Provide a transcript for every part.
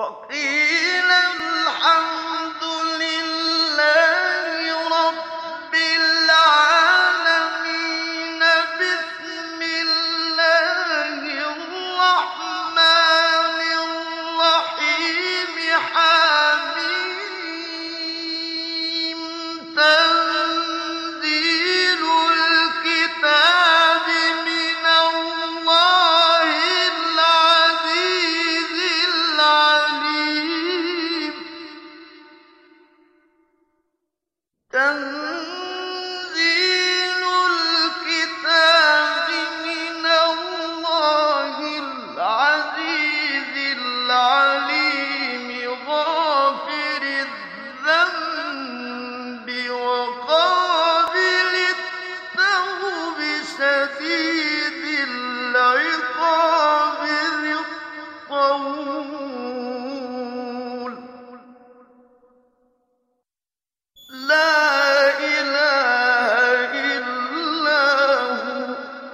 وقيل الحمد لله رب العالمين بسم الله الرحمن الرحيم حميم تنزيل الكتاب من الله العزيز العليم تنزيل الكتاب من الله العزيز العليم غافر الذنب وقابل التوب شديد العقاب ذي الطول لا إله إلا هو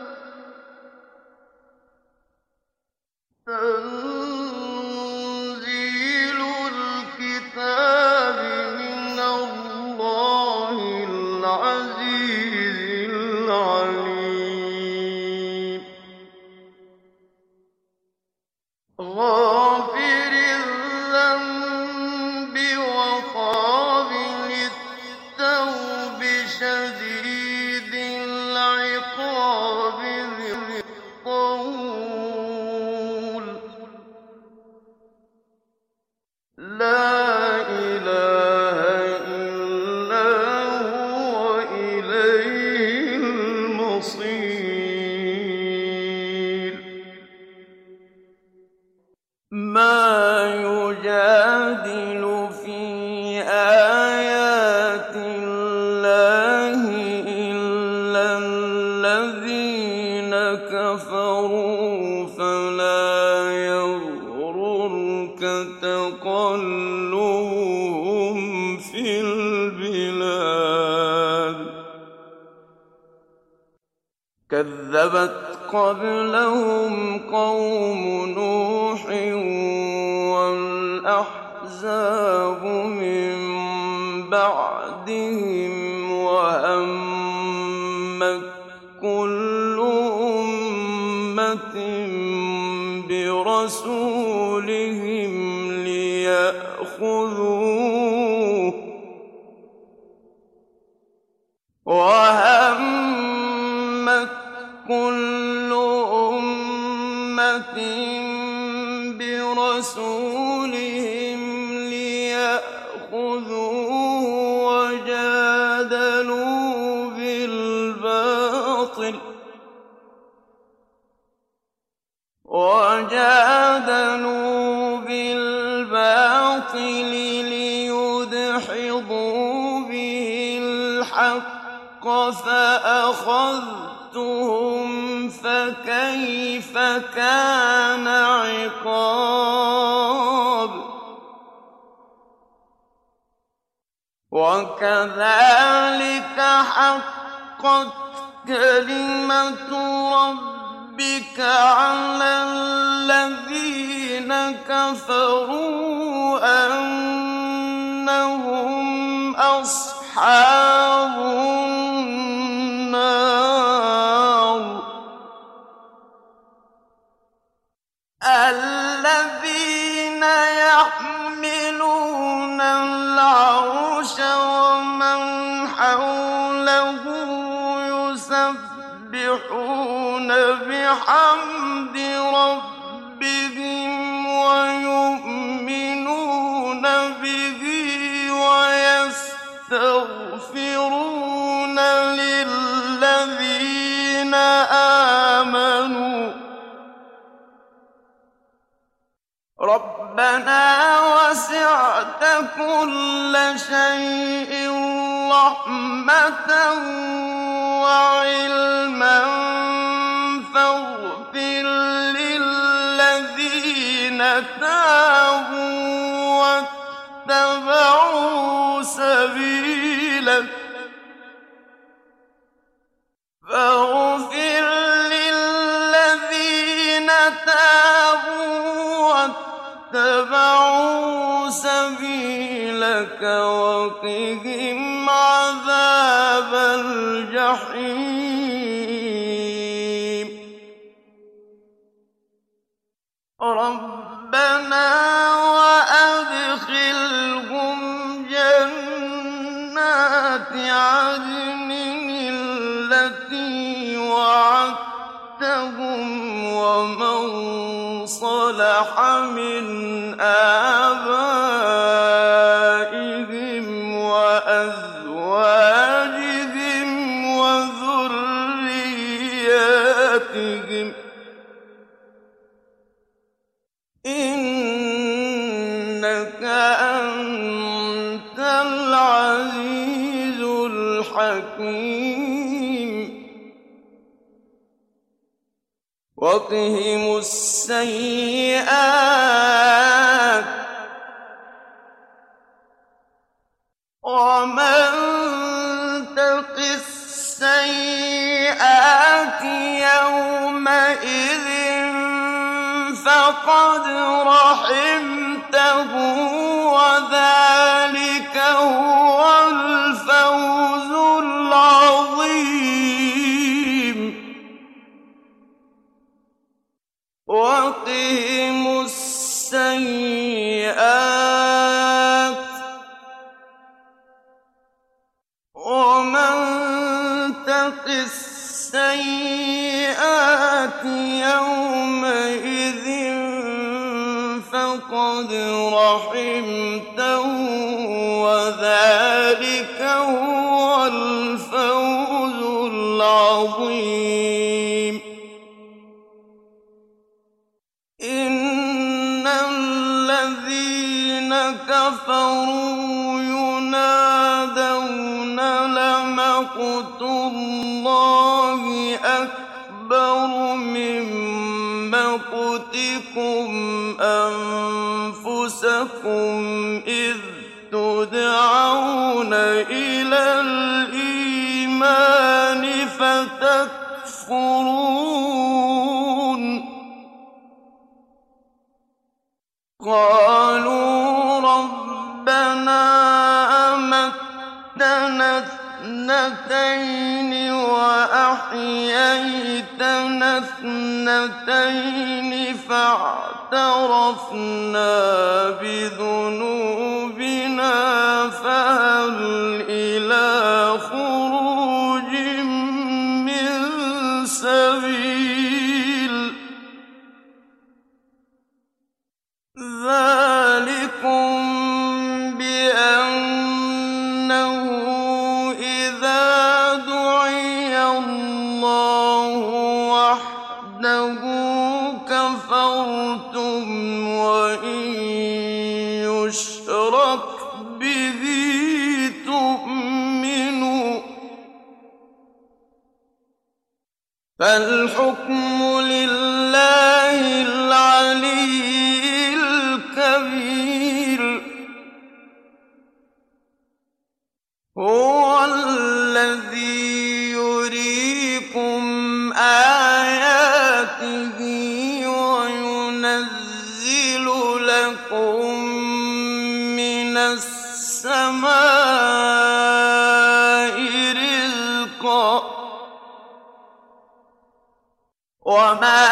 تنزيل الكتاب من الله العزيز العليم غافر الذنب وقابل التوب شديد العقاب ذي الطول لا إله إلا هو إليه المصير ما يجادل في آيات الله إلا الذين كفروا فلا يغررك تقلبهم في البلاد كذبت قبلهم قوم نوح والأحزاب من بعدهم وهمت كل أمة برسولهم ليأخذوه وهمت كل أمة برسولهم ليأخذوه وجادلوا بالباطل ليدحضوا به الحق فأخذتهم فكيف كان عقاب وكذلك حقت كلمة ربك على الذين كفروا أنهم أصحاب النار الذين يحملون العرش ومن حوله يسبحون بحمد ربهم ويؤمنون به ويستغفرون للذين آمنوا ربنا وسعت كل شيء رحمة وعلما فاغفر للذين تابوا واتبعوا سبيلك فاغفر للذين تابوا واتبعوا سبيلك وقهم عذاب الجحيم ربنا وأدخلهم جنات عدن التي وعدتهم ومن صلح من آبائهم وأزواجهم وذرياتهم إنك أنت العزيز الحكيم وقهم السيئات ومن تق السيئات يومئذ فقد رحمته وذلك هو الفوز العظيم وقهم السيئات ومن تق السيئات يومئذ فقد رحمته وذلك هو الفوز العظيم إن الذين كفروا ينادون لمقت الله أكبر من مقتكم أنفسكم إذ تدعون إلى الإيمان فتكفرون قالوا ربنا أمتنا اثنتين وأحييتنا اثنتين فاعترفنا بذنوبنا فهل إلى خروج من سبيل ذلكم بأنه إذا دعي الله وحده كفرتم وإن يشرك به تؤمنوا فالحكم لله العلي الكبير هو الذي يريكم آياته وينزل لكم من السماء رزقا وما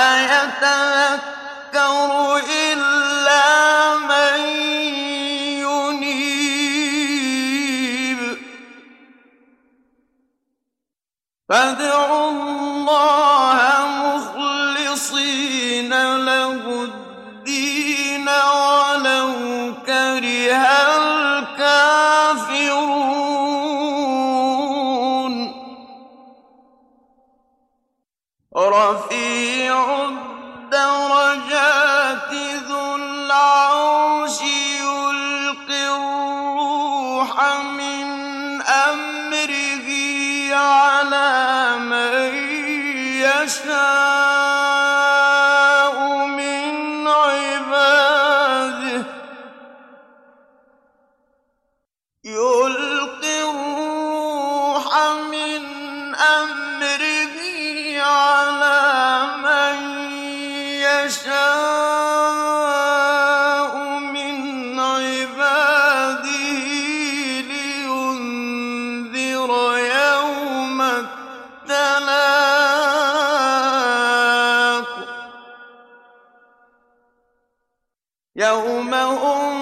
يتذكر إلا من ينيب فادعوا الله مخلصين له الدين ولو كره الكافرون رفيع الدرجات ذو العرش يلقي الروح من أمره على من يشاء من عباده يلقي الروح من أمره على من يشاء من عباده يوم هم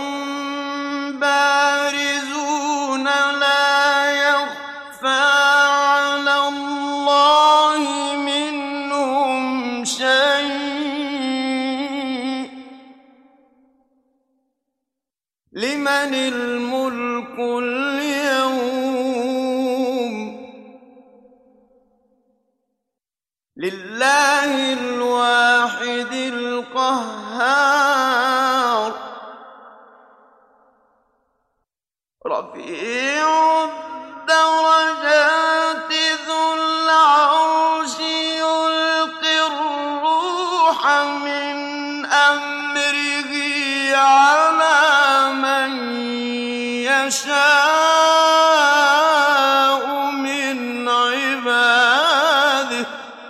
بارزون لا يخفى على الله منهم شيء لمن الملك اليوم لله الواحد القهار رفيع الدرجات ذو العرش يلقي الروح من أمره على من يشاء من عباده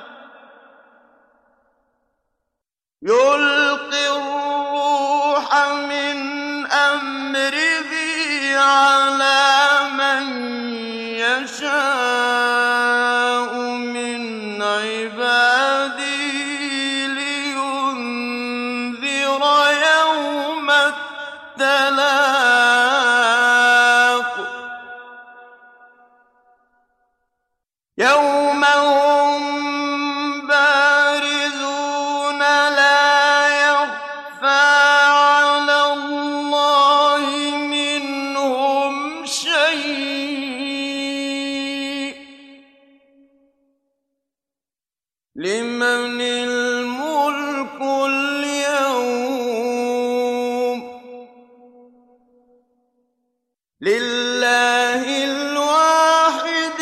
يلقي الروح من أمره على من يشاء من عباده لينذر يوم التلاق يوم هم بارزون لا يخفى على الله منهم شيء لمن الملك اليوم لله الواحد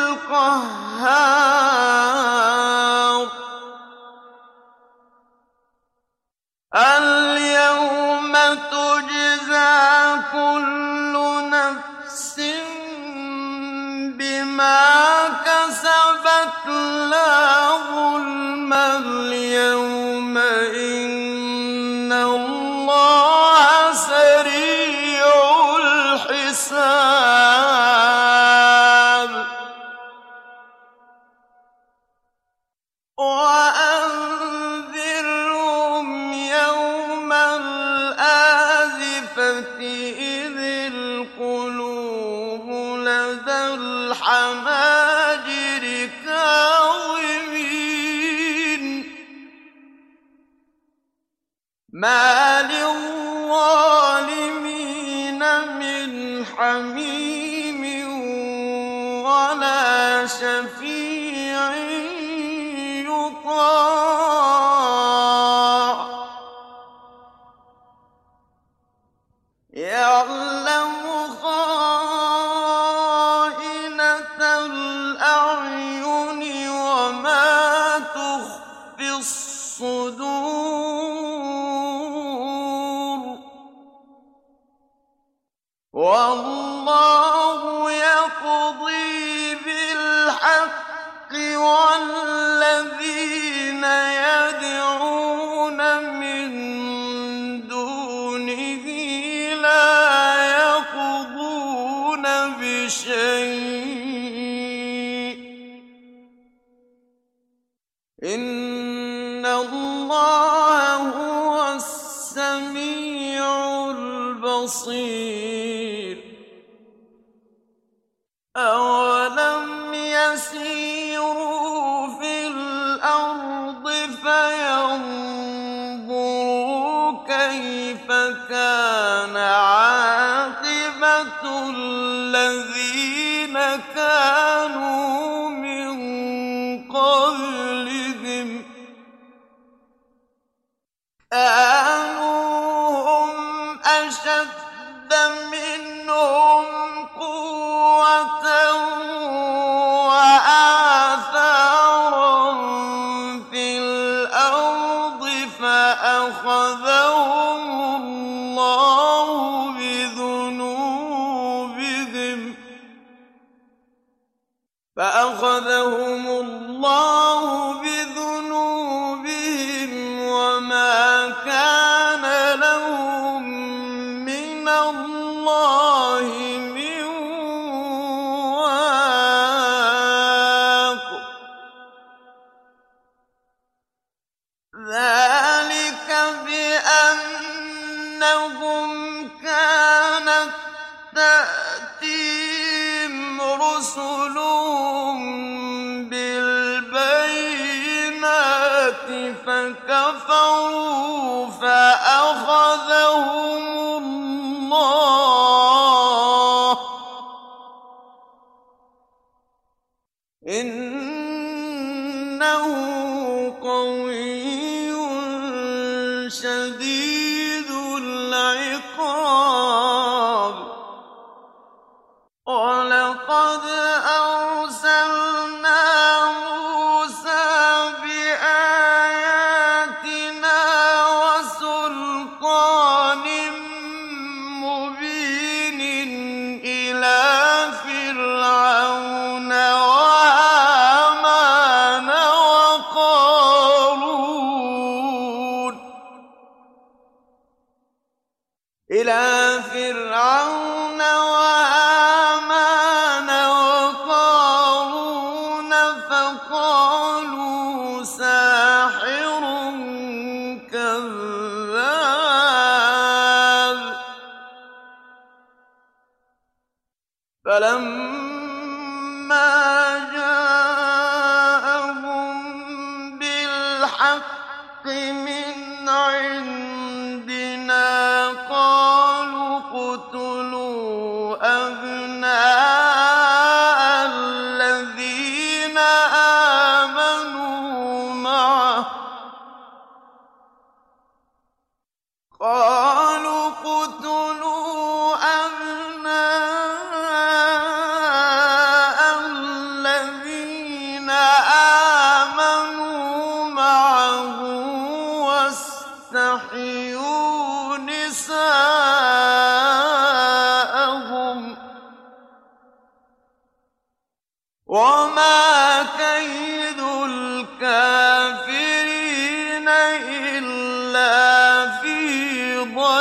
القهار اليوم تجزى كل نفس بما كسبت لا ظلم اليوم إن الله سريع الحساب وأنذرهم يوم الآزفة إذ القلوب لدى الحناجر كاظمين ما للظالمين من حميم ولا شفيع يطاع يعلم خائنة الأعين وما تخفي الصدور والله يقضي بالحق والذين يدعون من دونه لا يقضون بشيء إن الله هو السميع البصير أولم يسيروا في الأرض فينظروا كيف كان عاقبة الذين كانوا من قبلهم كانوا هم أشد منهم قوة وآثارا في الأرض فأخذهم الله بذنوبهم وما كان لهم من الله من واق ذلك بأن كانت تأتيهم رسلهم بالبينات فكفروا فأخذهم الله إنه قوي شديد العقاب ولقد أرسلنا موسى بآياتنا وسلطان مبين إلى فرعون وهامان وقارون فقالوا ساحر كذاب فلما جاءهم بالحق من عندنا قالوا اقتلوا أبناء الذين آمنوا معه واستحيوا نساءهم وما كيد الكافرين إلا في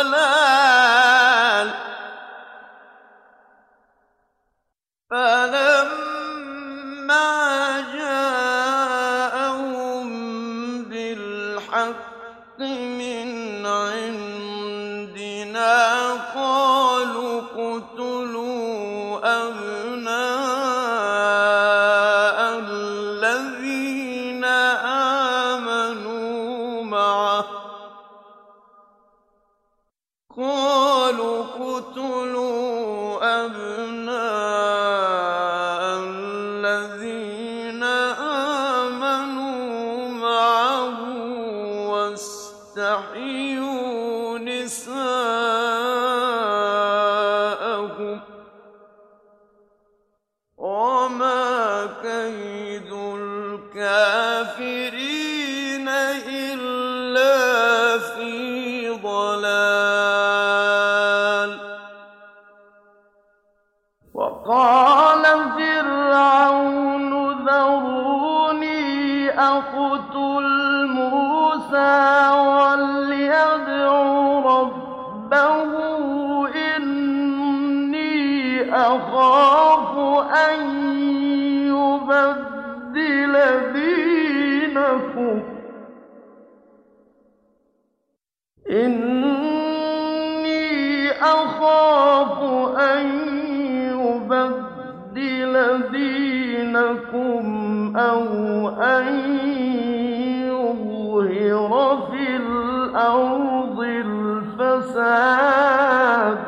ضلال فلما جاءهم بالحق من عندنا قالوا اقتلوا أبناء الذين آمنوا معه واستحيوا نساءهم وما كيد الكافرين إلا في ضلال وقال فرعون ذروني أقتل موسى وليدع ربه إني أخاف أن يبدل دينكم أو أن يظهر في الأرض الفساد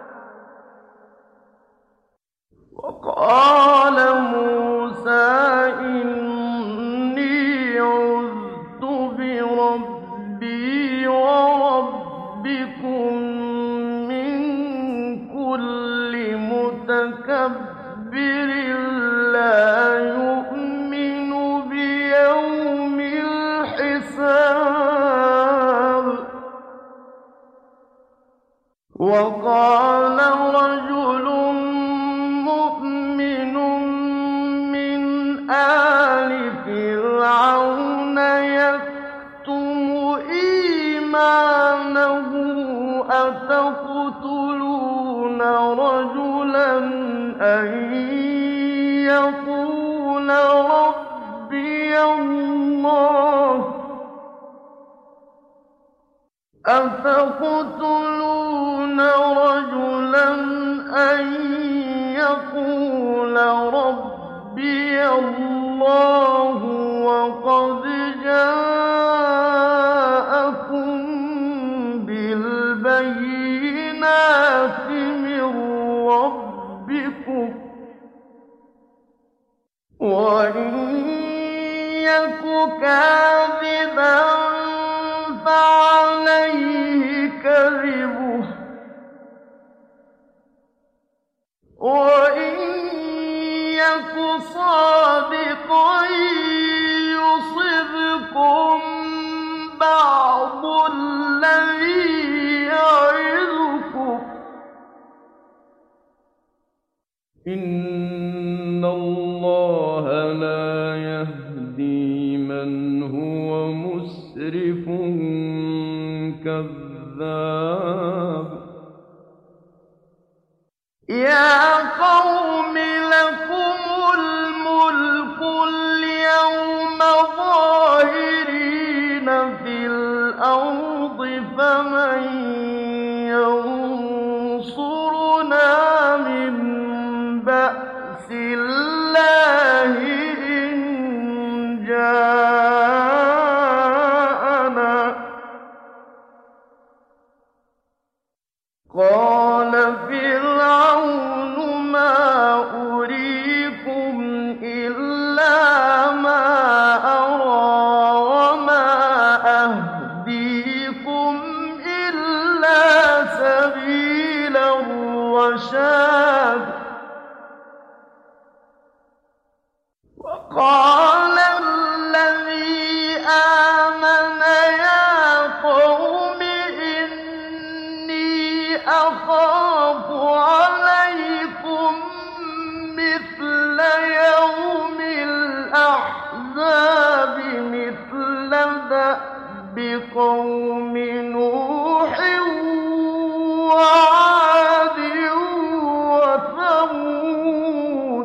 وقال موسى إني عذت بربي وربكم من كل متكبر لا يؤمن بيوم الحساب وقال رجل مؤمن من آل فرعون يكتم إيمانه أتقتلون رجلا أن يقول ربي الله أتقتلون رجلا أن يقول ربي الله وقد جاءكم بالبينات من ربكم وإن يك كاذبا فعليه كذبه وإن يك صادقا يصبكم بعض الذي يعظكم إن الله لا يهدي من هو مسرف كذاب يا قوم لكم الملك اليوم ظاهرين في الأرض فمن ينصرنا من بأس الله إن جاءنا قال فرعون ما أريكم إلا ما أرى وما أهديكم إلا سبيل الرشاد وقال الذي آمن يا قوم إني أخاف عليكم مثل يوم الأحزاب مثل دأب قوم نوح وعاد وثمود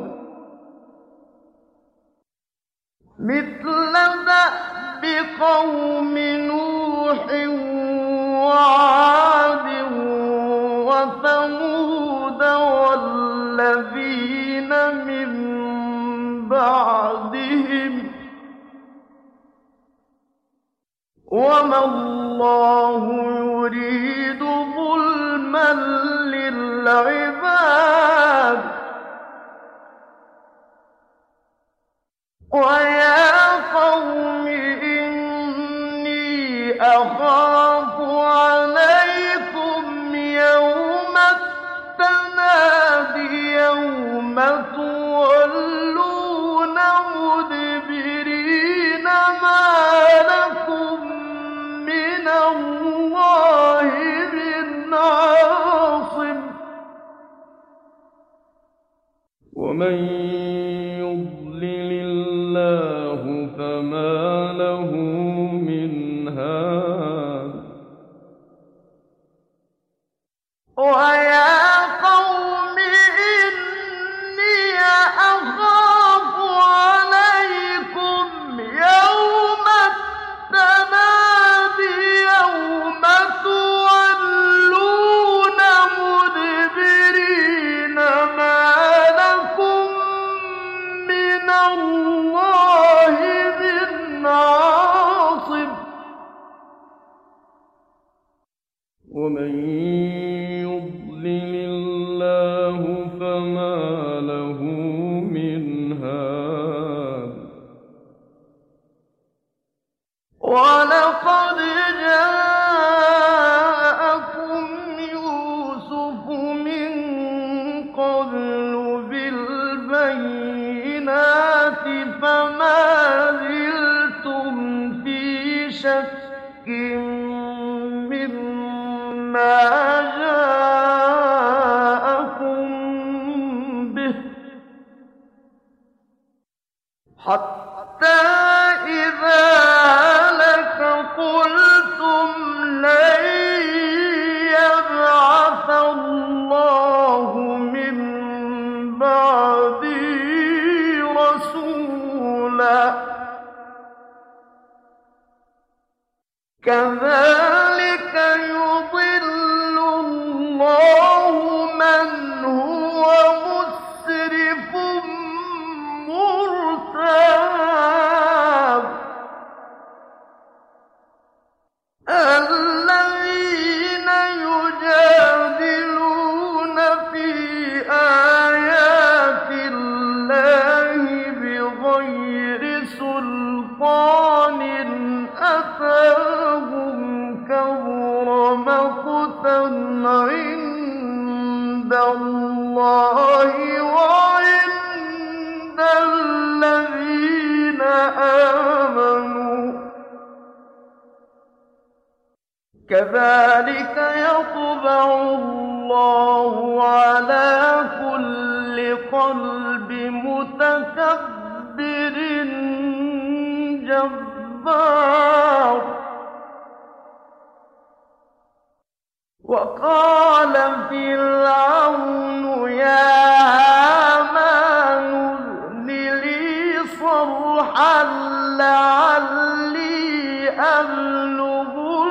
مثل دأب قوم نوح وعاد وثمود والذين من بعدهم وما الله يريد ظلما للعباد ويا قوم إني أخاف عليكم يوم التناد يوم تولون مدبرين ما لكم من الله من عاصم ومن يضلل الله فما له من هاد ويا قوم إني أخاف عليكم يوم التناد يوم تولون مدبرين ما لكم من الله من عاصم ومن يضلل الله فما له من هاد ولقد جاءكم يوسف من قبل بالبينات فما زلتم في شك مما جاءكم به حتى إذا هلك قلتم لن يبعث الله من بعده رسولا كذلك عند الله وعند الذين آمنوا كذلك يطبع الله على كل قلب متكبر جبار. وقال فرعون يا هامان ابن لي صرحا لعلي أبلغ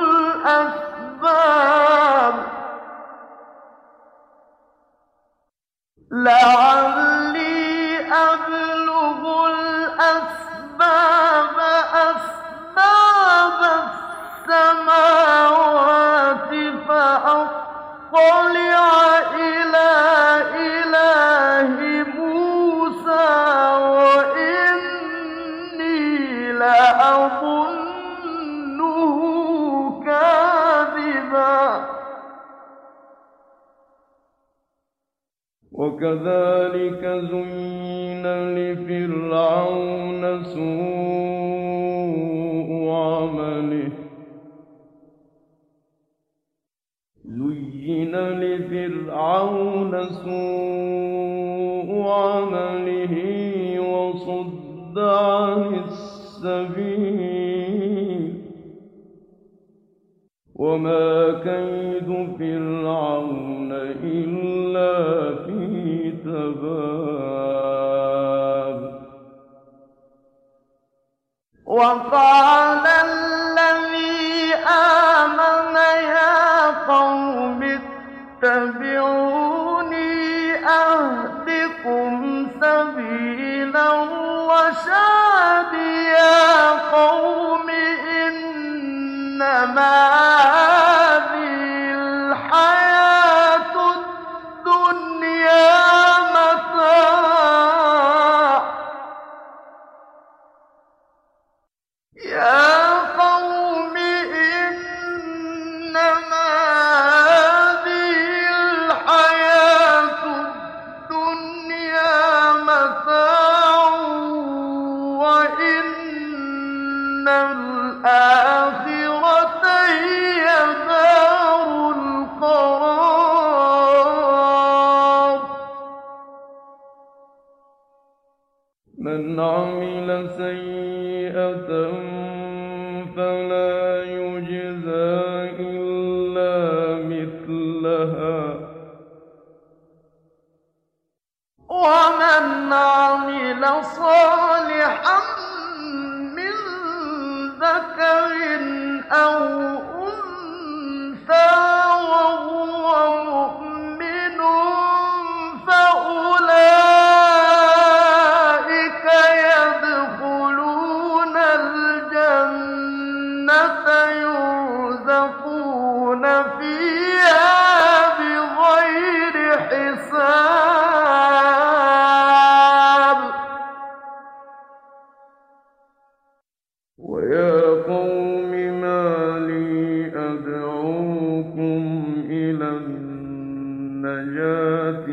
الأسباب أسباب السماوات فأطلع إلى إله موسى وإني لأظنه كاذبا. وكذلك زين لفرعون سوء عمله وصد عن السبيل وما كيد فرعون إلا في تباب. وقال الذي آمن يا قوم اتبعوني أهدكم سبيل الرشاد. يا قوم إنما هذه الحياة الدنيا متاع. يا قوم إنما هذه الحياة الدنيا متاع وإن الآخرة هي دار القرار. من عمل سيئة فلا يجزى إلا مثلها ومن عمل صالحا من ذكر أو أنثى وهو مؤمن فأولئك يدخلون الجنة يرزقون فيها بغير حساب. ويا قوم ما لي أدعوكم إلى النجاة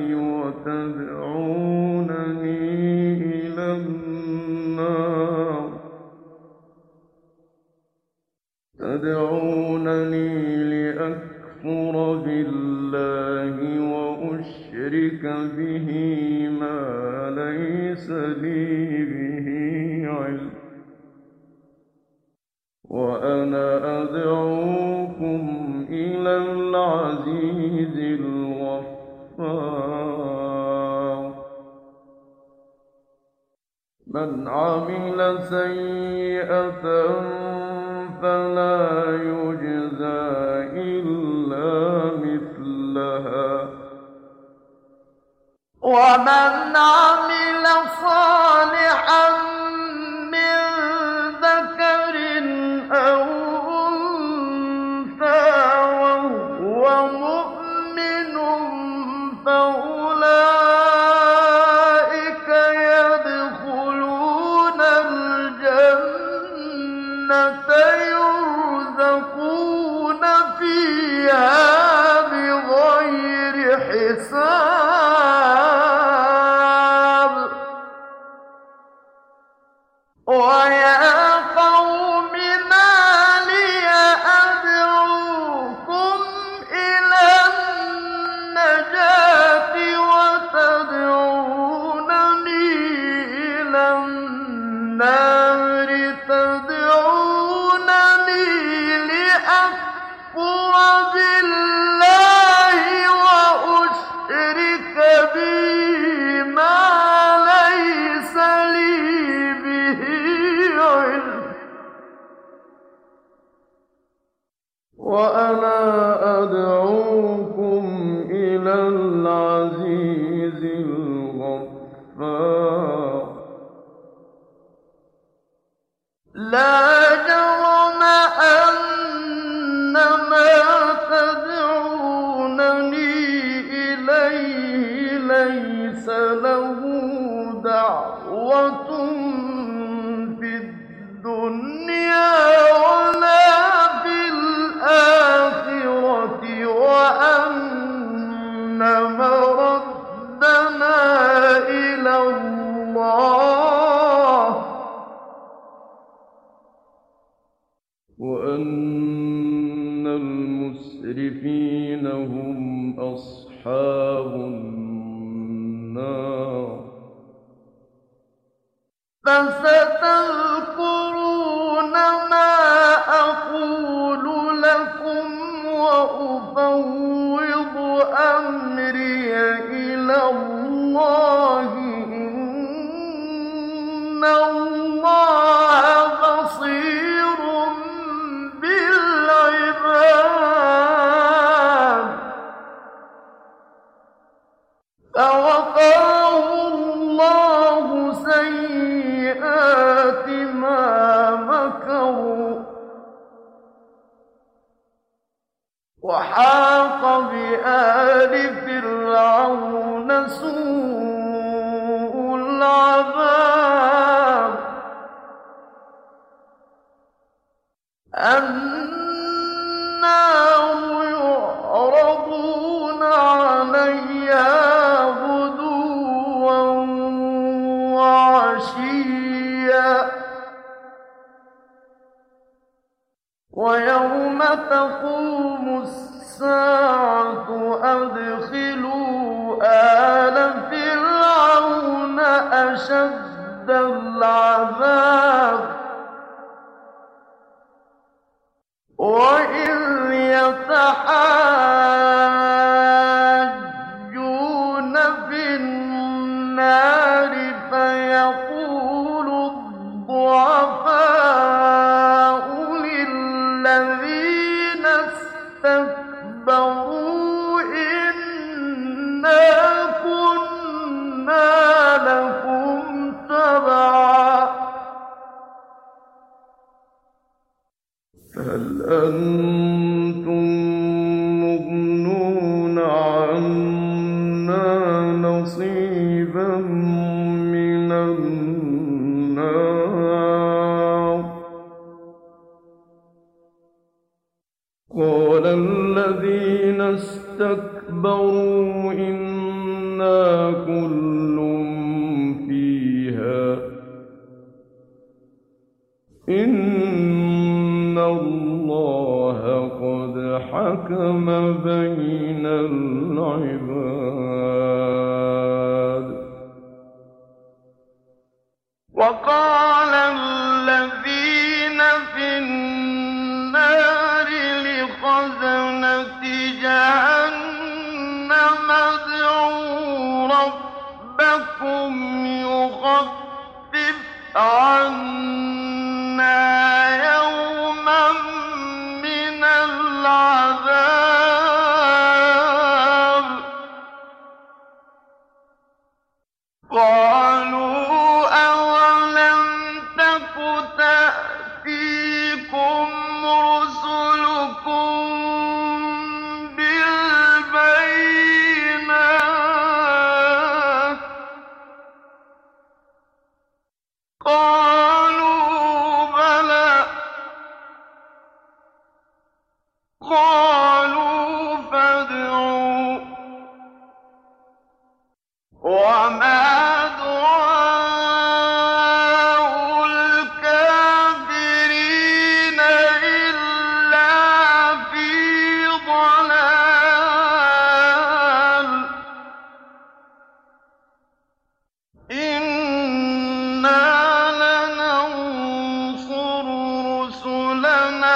وتدعونني إلى النار. تدعونني لأكفر بالله وأشرك به ما ليس لي به علم وأنا أدعوكم إلى العزيز الغفار. من عمل سيئة فلا يجزى إلا مثلها ومن عمل صالحا من ذكر أو أنثى وهو مؤمن فأولئك يدخلون الجنة يرزقون فيها أدعوكم إلى العزيز الغفار لا جرم أن ما تدعونني إليه ليس له دعوة في الدنيا ولا في الآخرة وأن مردنا إلى الله وأن المسرفين هم أصحاب النار فستذكرون ما أقول لكم وأفوض أمري إلى الله إن الله بصير بالعباد فوقاه الله سيئات ما مكروا وحاق بآل فرعون سوء العذاب النار يعرضون عليها غدوا وعشيا ويوم تقوم الساعة أدخلوا آل فرعون أشد العذاب وإذ يتحاجون في النار فيقول الضعفاء للذين استكبروا إنا كنا لكم تبعا هل أنتم مغنون عنا نصيبا من النار قال الذين استكبروا إنا كل فيها إن الله قد حكم بين العباد وقال الذين في النار لخزنة جهنم ادعوا ربكم يخفف عنا يوما من العذاب قالوا أولم تك تأتيكم رسلكم بالبينات قالوا بلى قالوا فادعوا وما دعاء الكافرين إلا في ضلال إنا لننصر رسلنا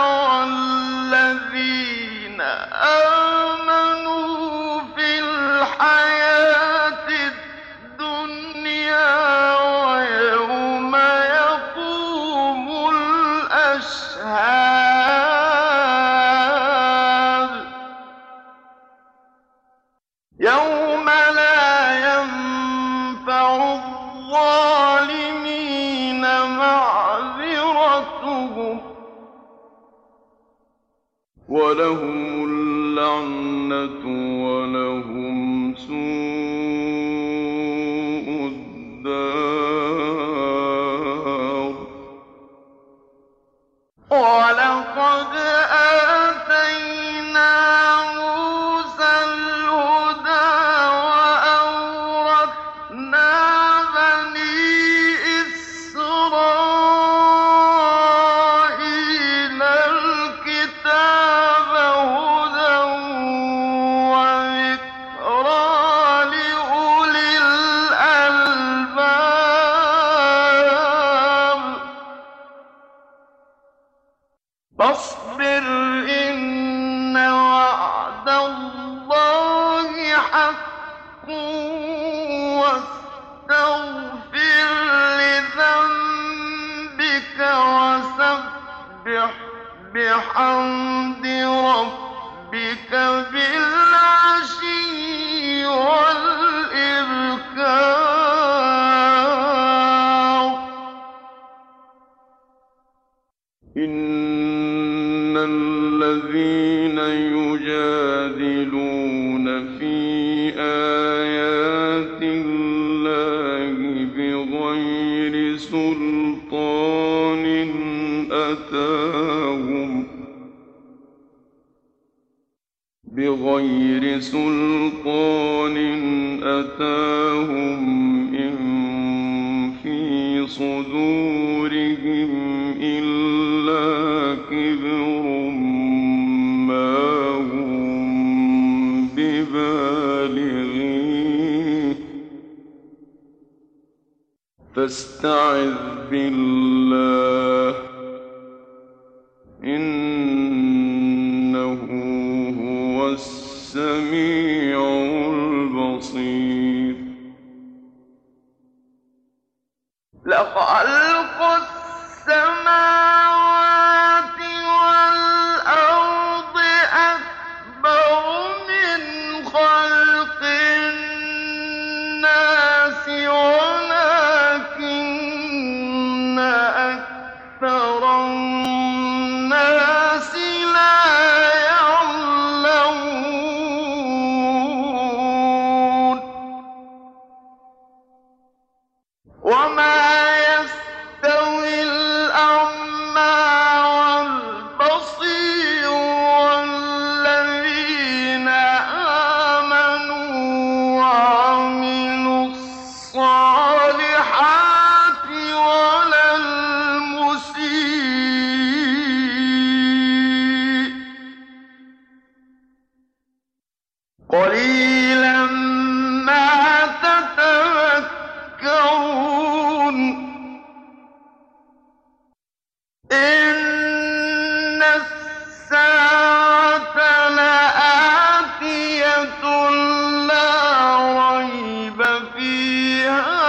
والذين آمنوا في الحياة وَلَهُمُ اللَّعْنَةُ وَلَهُمْ سُوءُ الدَّارِ وَلَقَدْ آتَيْنَا مُوسَى الْهُدَىٰ وَأَوْرَثْنَا بَنِي إِسْرَائِيلَ الْكِتَابَ هُدًى وَذِكْرَىٰ لِأُولِي الْأَلْبَابِ فاصبر إن وعد الله حق واستغفر لذنبك وسبح بحمد ربك بالعشي والإبكار إن الذين يجادلون في آيات الله بغير سلطان أتاهم إن في صدورهم إلا كبر ما هم ببالغيه فاستعذ بالله إنه هو السميع البصير لخلق السماوات والأرض أكبر من خلق الناس ولكن أكثر الناس لا يعلمون وما يستوي الأعمى والبصير والذين آمنوا وعملوا الصالحات ولا المسيء قليلا ما تتذكرون إن الساعة لآتية لا ريب فيها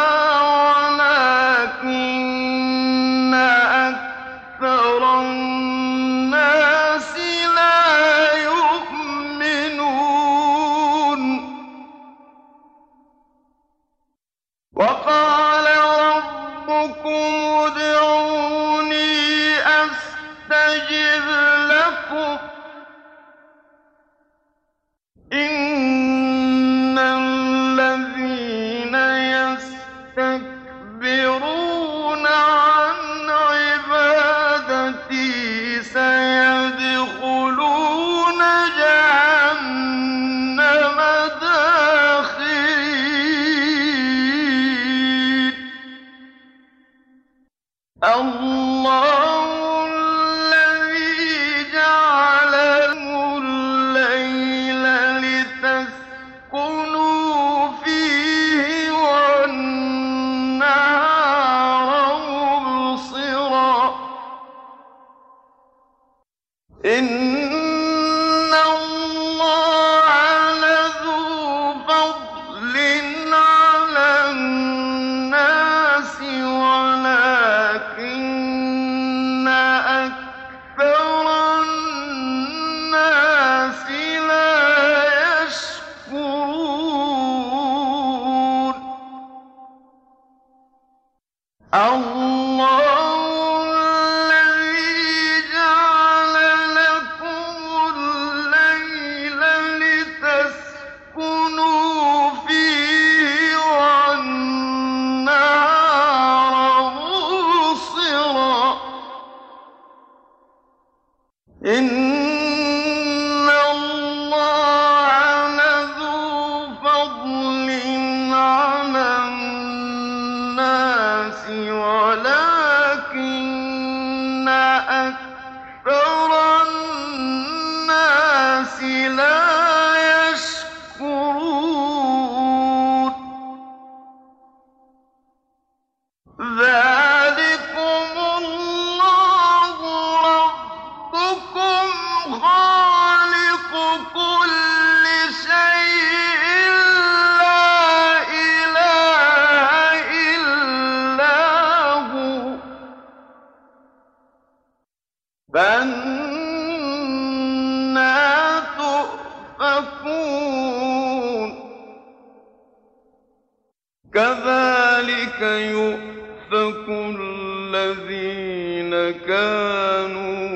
ولكن أكثر الناس لا يؤمنون وقال ربكم ادعوني أستجب لكم إن الذين يستكبرون عن عبادتي سيدخلون جهنم داخرين الله الذي جعل لكم الليل لتسكنوا فيه والنهار مبصرا إن الله لذو فضل على الناس ولكن أكثر الناس لا يشكرون الله الذي جعل لكم كَذَٰلِكَ يُؤْفَكُ الَّذِينَ كَانُوا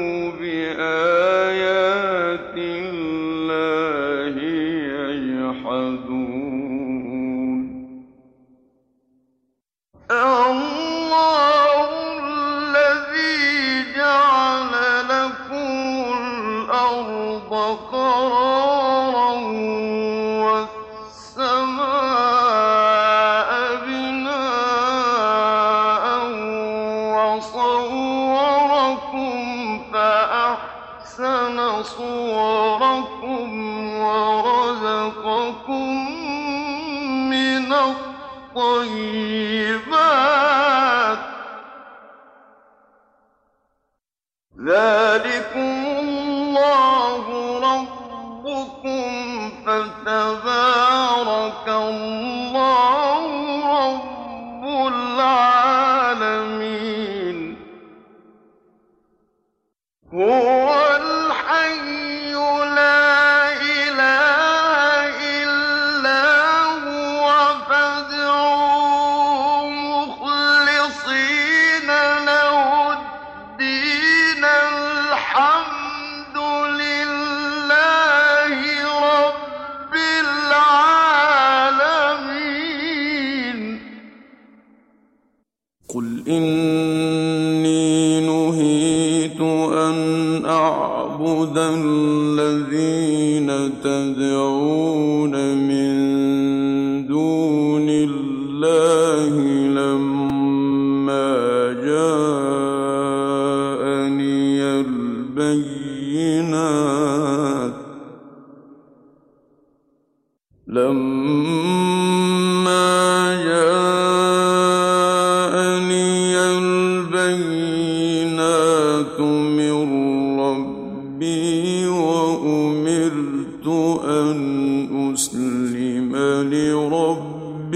بِآيَاتِ اللَّهِ يَجْحَدُونَ اللَّهُ الَّذِي جَعَلَ لَكُمُ الْأَرْضَ قَرَارًا وَالسَّمَاءَ بِنَاءً وَصَوَّرَكُمْ فَأَحْسَنَ صُوَرَكُمْ وَرَزَقَكُم مِّنَ الطَّيِّبَاتِ ۚ ذَٰلِكُمُ اللَّهُ رَبُّكُمْ فَتَبَارَكَ اللَّهُ رَبُّ الْعَالَمِينَ هُوَ الْحَيُّ لَا إِلَٰهَ إِلَّا هُوَ فَادْعُوهُ مُخْلِصِينَ لَهُ الدِّينَ الْحَمْدُ لِلَّهِ رَبِّ الْعَالَمِينَ قُلْ إِنِّي نُهِيتُ أَنْ أَعْبُدَ الَّذِينَ تَدْعُونَ مِن دُونِ اللَّهِ لَمَّا جَاءَنِيَ الْبَيِّنَاتُ مِّن رَّبِّي وَأُمِرْتُ أَنْ أُسْلِمَ لِرَبِّ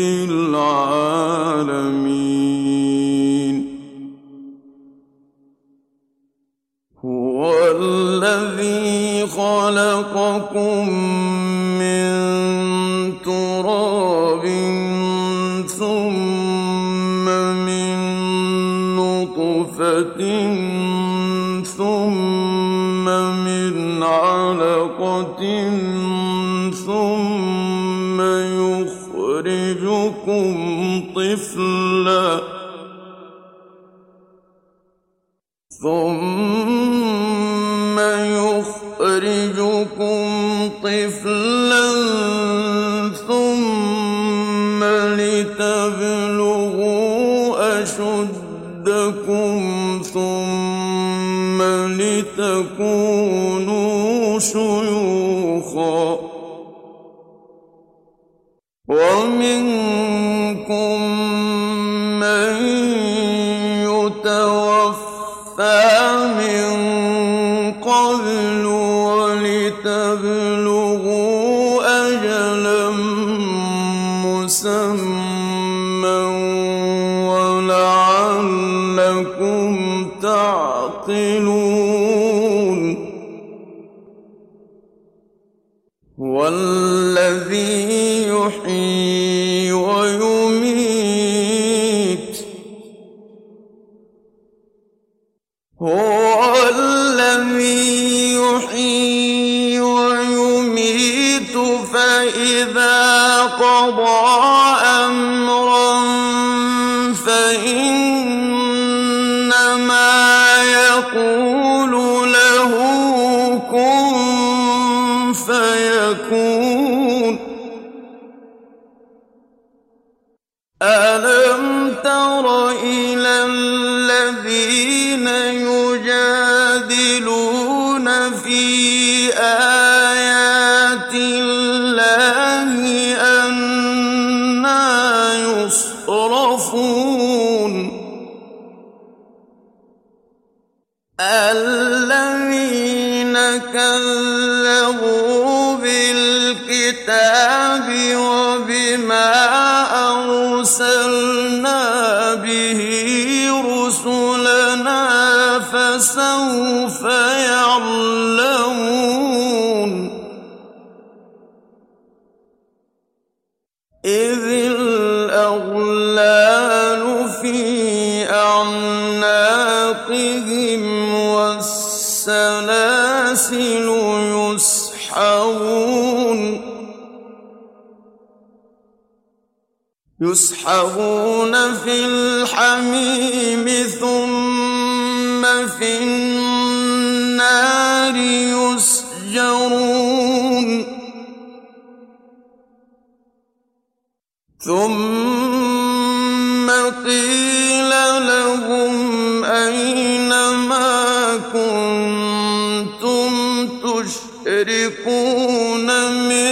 الْعَالَمِينَ هُوَ الَّذِي خَلَقَكُم مِّن تُرَابٍ ثُمَّ مِن نُّطْفَةٍ ثُمَّ مِنْ عَلَقَةٍ ثُمَّ يُخْرِجُكُمْ طِفْلًا ثُمَّ لِتَبْلُغُوا أَشُدَّكُمْ ثُمَّ لِتَكُونُوا شُيُوخًا ۚ وَمِنكُم مَّن يُتَوَفَّىٰ مِن قَبْلُ وَلِتَبْلُغُوا أَجَلًا مُّسَمًّى وَلَعَلَّكُمْ تَعْقِلُونَ هُوَ الَّذِي يُحْيِي وَيُمِيتُ فَإِذَا قَضَىٰ أَمْرًا فَإِنَّمَا يَقُولُ لَهُ كُن فَيَكُونُ أَلَمْ تَرَ إِلَى الَّذِينَ يُجَادِلُونَ فِي آيَاتِ اللَّهِ أَنَّىٰ يُصْرَفُونَ الَّذِينَ كَذَّبُوا بِالْكِتَابِ وَبِمَا أَرْسَلْنَا بِهِ رُسُلَنَا فَسَوْفَ يَعْلَمُونَ إذ الأغلال في أعناقهم والسلاسل يسحبون في الحميم ثم في النار يسجرون ثم قيل لهم أين ما كنتم تشركون من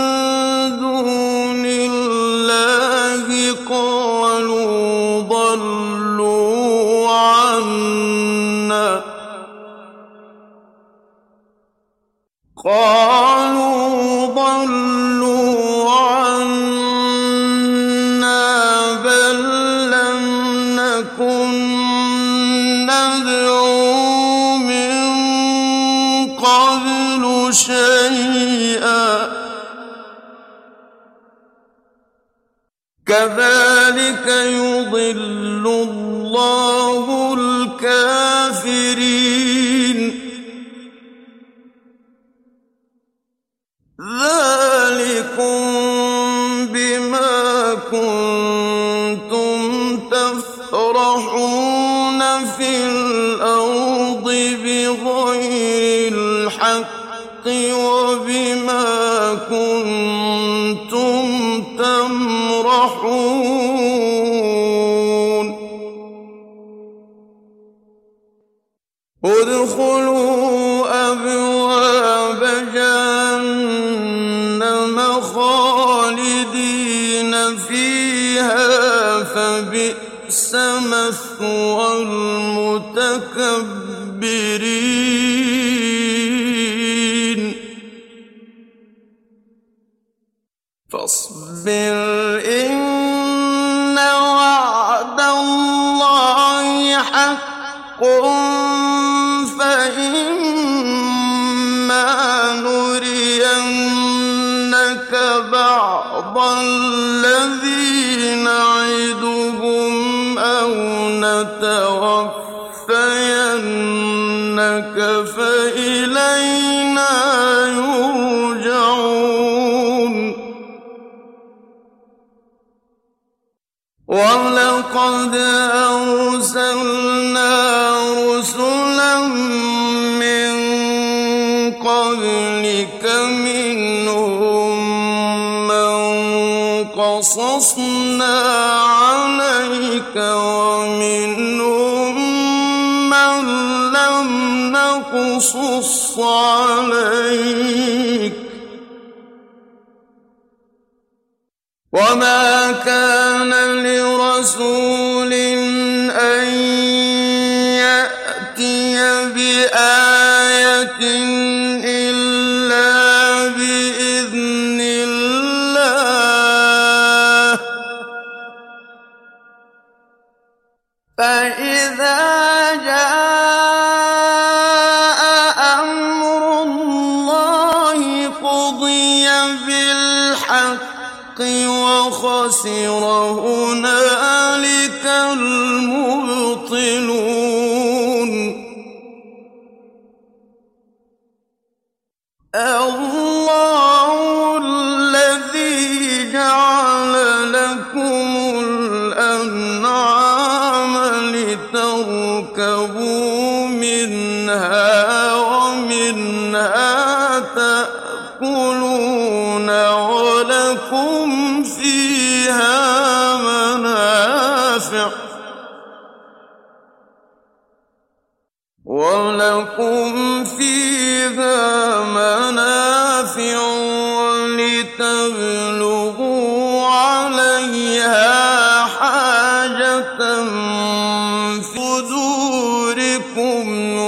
دون الله قالوا ضلوا عنا بل لم نكن ندعو من قبل شيئا كذلك يضل الله الكافرين ذلكم بما كنتم تفرحون في الأرض بغير الحق وبما كنتم تمرحون ادخلوا أبواب جهنم خالدين فيها فبئس مثوى المتكبرين فاصبر إن وعد الله حق فإما نرينك بعض الذي نعدهم أو نتوفينك فإلينا يرجعون ولقد أرسلنا رسلا من قبلك منهم من قصصنا عليك ومنهم من لم نقصص عليك وما كان لرسول أن يأتي بآية إلا بإذن الله فإذا جاء أمر الله قضي بالحق وخسر هنالك المبطلون الله الذي جعل لكم الأنعام لتركبوا منها ومنها تأكلون ولكم فيها منافع ولتبلغوا عليها حاجة في صدوركم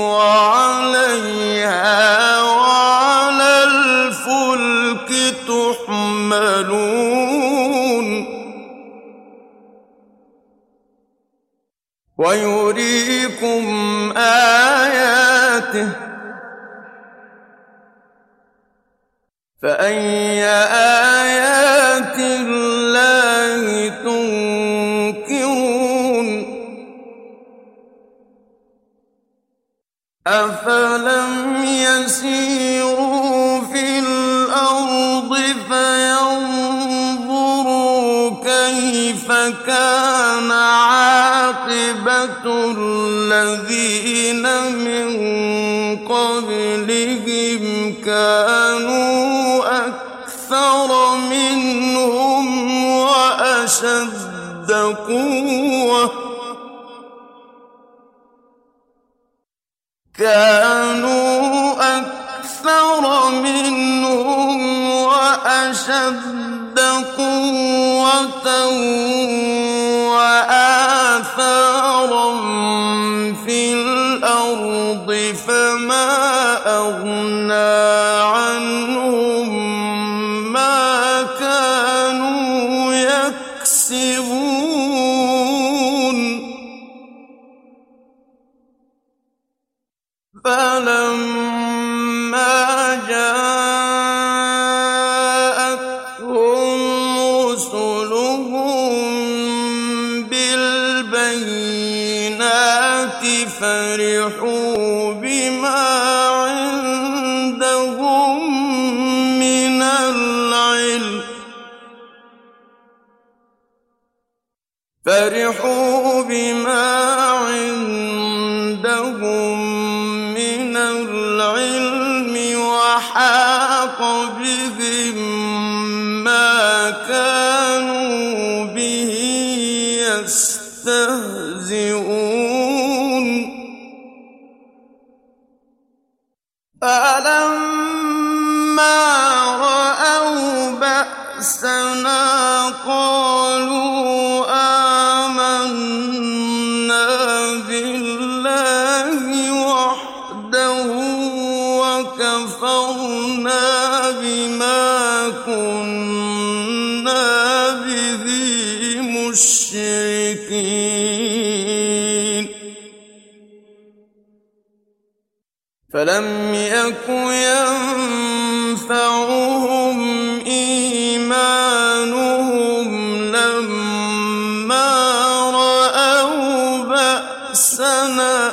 وعليها وعلى الفلك تحملون ويريكم آياته فأي آيات الله لينظروا كيف كان عاقبة الذين من قبلهم كانوا أكثر منهم وأشد قوة وآثارا في الأرض فما أغنى عنهم ما كانوا يكسبون فلما جاءتهم رسلهم بالبينات فرحوا بما عندهم من العلم وحاق بهم ما كانوا به يستهزئون فلما رأوا بأسنا قالوا آمنا بالله وحده وكفرنا بما كنا به مشركين فلم يك ينفعهم إيمانهم لما رأوا بأسنا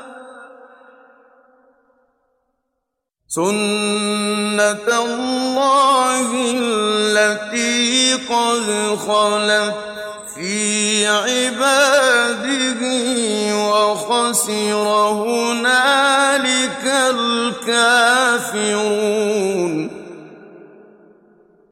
سنة الله التي قد خلت في عباده وخسر هنالك الكافرون